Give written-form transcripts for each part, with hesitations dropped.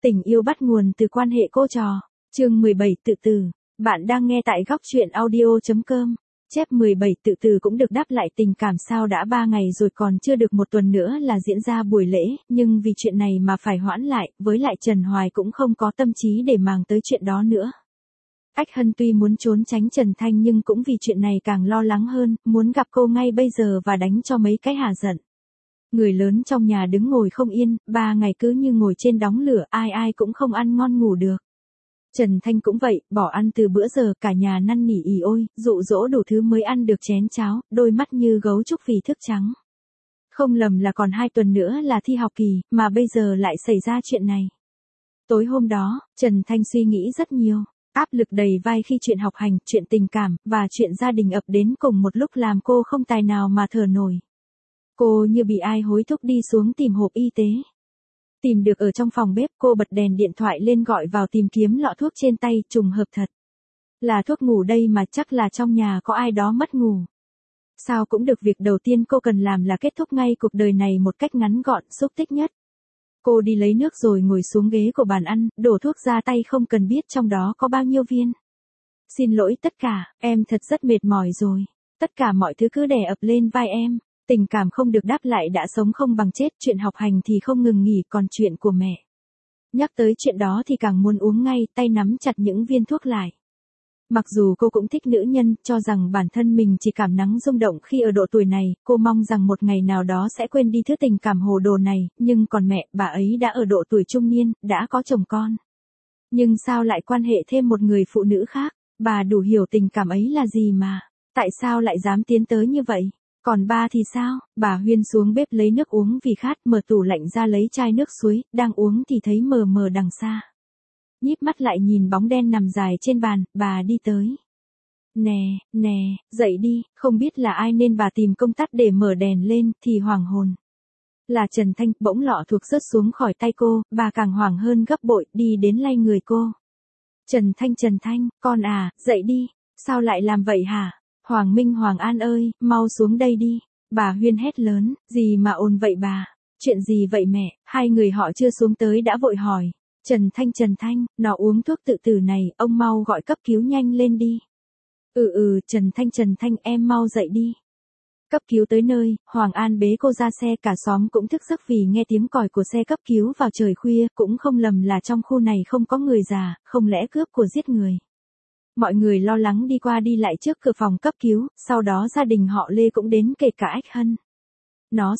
Tình yêu bắt nguồn từ quan hệ cô trò. Chương 17 tự tử. Bạn đang nghe tại góc truyện audio.com. Chép 17 tự tử cũng được đáp lại tình cảm sao đã 3 ngày rồi còn chưa được một tuần nữa là diễn ra buổi lễ, nhưng vì chuyện này mà phải hoãn lại, với lại Trần Hoài cũng không có tâm trí để màng tới chuyện đó nữa. Ách Hân tuy muốn trốn tránh Trần Thanh nhưng cũng vì chuyện này càng lo lắng hơn, muốn gặp cô ngay bây giờ và đánh cho mấy cái hả giận. Người lớn trong nhà đứng ngồi không yên, 3 ngày cứ như ngồi trên đống lửa, ai ai cũng không ăn ngon ngủ được. Trần Thanh cũng vậy, bỏ ăn từ bữa giờ, cả nhà năn nỉ ỉ ôi, dụ dỗ đủ thứ mới ăn được chén cháo, đôi mắt như gấu trúc vì thức trắng. Không lầm là còn 2 tuần nữa là thi học kỳ, mà bây giờ lại xảy ra chuyện này. Tối hôm đó, Trần Thanh suy nghĩ rất nhiều. Áp lực đầy vai khi chuyện học hành, chuyện tình cảm, và chuyện gia đình ập đến cùng một lúc làm cô không tài nào mà thở nổi. Cô như bị ai hối thúc đi xuống tìm hộp y tế. Tìm được ở trong phòng bếp, cô bật đèn điện thoại lên gọi vào tìm kiếm lọ thuốc trên tay, trùng hợp thật. Là thuốc ngủ đây mà, chắc là trong nhà có ai đó mất ngủ. Sao cũng được, việc đầu tiên cô cần làm là kết thúc ngay cuộc đời này một cách ngắn gọn, xúc tích nhất. Cô đi lấy nước rồi ngồi xuống ghế của bàn ăn, đổ thuốc ra tay không cần biết trong đó có bao nhiêu viên. Xin lỗi tất cả, em thật rất mệt mỏi rồi. Tất cả mọi thứ cứ đè ập lên vai em. Tình cảm không được đáp lại đã sống không bằng chết, chuyện học hành thì không ngừng nghỉ, còn chuyện của mẹ. Nhắc tới chuyện đó thì càng muốn uống ngay, tay nắm chặt những viên thuốc lại. Mặc dù cô cũng thích nữ nhân, cho rằng bản thân mình chỉ cảm nắng rung động khi ở độ tuổi này, cô mong rằng một ngày nào đó sẽ quên đi thứ tình cảm hồ đồ này, nhưng còn mẹ, bà ấy đã ở độ tuổi trung niên, đã có chồng con. Nhưng sao lại quan hệ thêm một người phụ nữ khác, bà đủ hiểu tình cảm ấy là gì mà, tại sao lại dám tiến tới như vậy? Còn ba thì sao? Bà Huyên xuống bếp lấy nước uống vì khát, mở tủ lạnh ra lấy chai nước suối, đang uống thì thấy mờ mờ đằng xa. Nhíp mắt lại nhìn bóng đen nằm dài trên bàn, bà đi tới. Nè, dậy đi, không biết là ai nên bà tìm công tắc để mở đèn lên, thì hoảng hồn. Là Trần Thanh, bỗng lọ thuộc rớt xuống khỏi tay cô, bà càng hoảng hơn gấp bội, đi đến lay người cô. Trần Thanh, con à, dậy đi, sao lại làm vậy hả? Hoàng Minh Hoàng An ơi, mau xuống đây đi. Bà Huyên hét lớn, gì mà ồn vậy bà? Chuyện gì vậy mẹ? Hai người họ chưa xuống tới đã vội hỏi. Trần Thanh, nó uống thuốc tự tử này, ông mau gọi cấp cứu nhanh lên đi. Trần Thanh, em mau dậy đi. Cấp cứu tới nơi, Hoàng An bế cô ra xe, cả xóm cũng thức giấc vì nghe tiếng còi của xe cấp cứu vào trời khuya, cũng không lầm là trong khu này không có người già, không lẽ cướp của giết người. Mọi người lo lắng đi qua đi lại trước cửa phòng cấp cứu, sau đó gia đình họ Lê cũng đến, kể cả Ách Hân. Nó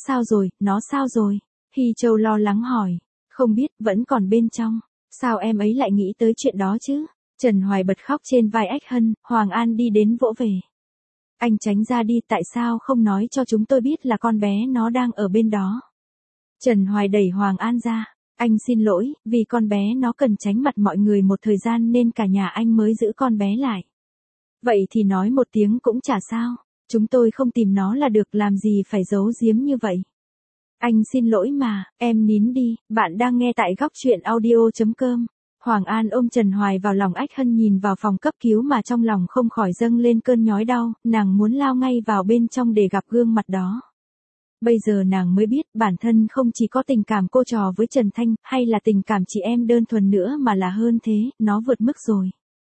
sao rồi? Hy Châu lo lắng hỏi. Không biết, vẫn còn bên trong. Sao em ấy lại nghĩ tới chuyện đó chứ? Trần Hoài bật khóc trên vai Ách Hân, Hoàng An đi đến vỗ về. Anh tránh ra đi, tại sao không nói cho chúng tôi biết là con bé nó đang ở bên đó? Trần Hoài đẩy Hoàng An ra. Anh xin lỗi, vì con bé nó cần tránh mặt mọi người một thời gian nên cả nhà anh mới giữ con bé lại. Vậy thì nói một tiếng cũng chả sao, chúng tôi không tìm nó là được, làm gì phải giấu giếm như vậy. Anh xin lỗi mà, em nín đi, bạn đang nghe tại góc truyện audio.com. Hoàng An ôm Trần Hoài vào lòng, Ách Hân nhìn vào phòng cấp cứu mà trong lòng không khỏi dâng lên cơn nhói đau, nàng muốn lao ngay vào bên trong để gặp gương mặt đó. Bây giờ nàng mới biết bản thân không chỉ có tình cảm cô trò với Trần Thanh, hay là tình cảm chị em đơn thuần nữa mà là hơn thế, nó vượt mức rồi.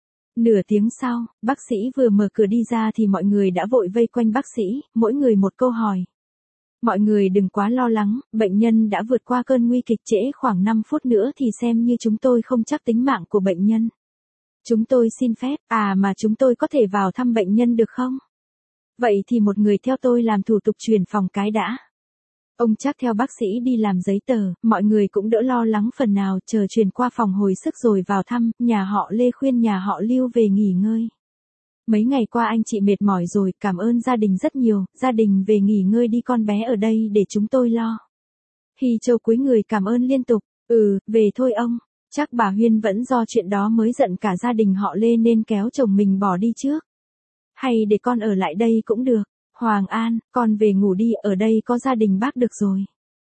Nửa tiếng sau, bác sĩ vừa mở cửa đi ra thì mọi người đã vội vây quanh bác sĩ, mỗi người một câu hỏi. Mọi người đừng quá lo lắng, bệnh nhân đã vượt qua cơn nguy kịch, trễ khoảng 5 phút nữa thì xem như chúng tôi không chắc tính mạng của bệnh nhân. Chúng tôi xin phép, mà chúng tôi có thể vào thăm bệnh nhân được không? Vậy thì một người theo tôi làm thủ tục chuyển phòng cái đã. Ông Trác theo bác sĩ đi làm giấy tờ, mọi người cũng đỡ lo lắng phần nào, chờ chuyển qua phòng hồi sức rồi vào thăm. Nhà họ Lê khuyên nhà họ Lưu về nghỉ ngơi. Mấy ngày qua anh chị mệt mỏi rồi, cảm ơn gia đình rất nhiều, gia đình về nghỉ ngơi đi, con bé ở đây để chúng tôi lo. Hy Châu cúi người cảm ơn liên tục. Về thôi ông. Chắc bà Huyên vẫn do chuyện đó mới giận cả gia đình họ Lê nên kéo chồng mình bỏ đi trước. Hay để con ở lại đây cũng được. Hoàng An, con về ngủ đi, ở đây có gia đình bác được rồi.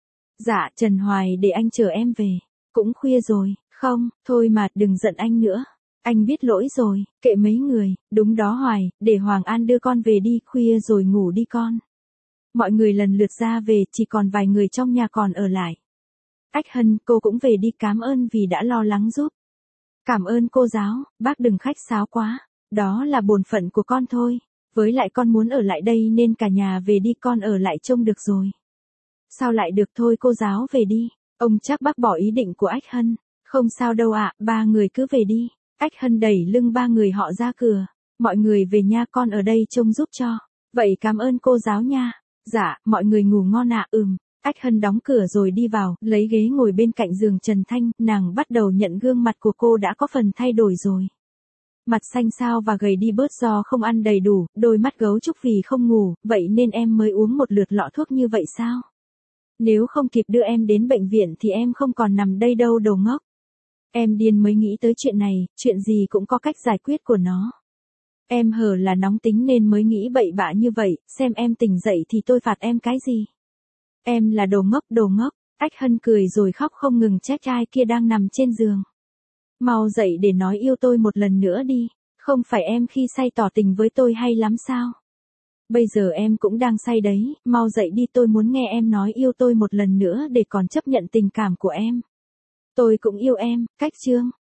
Dạ, Trần Hoài, để anh chở em về. Cũng khuya rồi, không, thôi mà, đừng giận anh nữa. Anh biết lỗi rồi, kệ mấy người, đúng đó Hoài, để Hoàng An đưa con về đi, khuya rồi ngủ đi con. Mọi người lần lượt ra về, chỉ còn vài người trong nhà còn ở lại. Ách Hân, cô cũng về đi, cảm ơn vì đã lo lắng giúp. Cảm ơn cô giáo, bác đừng khách sáo quá. Đó là bổn phận của con thôi. Với lại con muốn ở lại đây nên cả nhà về đi, con ở lại trông được rồi. Sao lại được, thôi cô giáo về đi. Ông chắc bác bỏ ý định của Ách Hân. Không sao đâu ạ, ba người cứ về đi. Ách Hân đẩy lưng ba người họ ra cửa. Mọi người về nha, con ở đây trông giúp cho. Vậy cảm ơn cô giáo nha. Dạ, mọi người ngủ ngon ạ. Ách Hân đóng cửa rồi đi vào, lấy ghế ngồi bên cạnh giường Trần Thanh, nàng bắt đầu nhận gương mặt của cô đã có phần thay đổi rồi. Mặt xanh xao và gầy đi bớt do không ăn đầy đủ, đôi mắt gấu trúc vì không ngủ, vậy nên em mới uống một lượt lọ thuốc như vậy sao? Nếu không kịp đưa em đến bệnh viện thì em không còn nằm đây đâu đồ ngốc. Em điên mới nghĩ tới chuyện này, chuyện gì cũng có cách giải quyết của nó. Em hở là nóng tính nên mới nghĩ bậy bạ như vậy, xem em tỉnh dậy thì tôi phạt em cái gì? Em là đồ ngốc, đồ ngốc. Ách Hân cười rồi khóc không ngừng, trách trai kia đang nằm trên giường. Mau dậy để nói yêu tôi một lần nữa đi, không phải em khi say tỏ tình với tôi hay lắm sao? Bây giờ em cũng đang say đấy, mau dậy đi, tôi muốn nghe em nói yêu tôi một lần nữa để còn chấp nhận tình cảm của em. Tôi cũng yêu em, cách chương.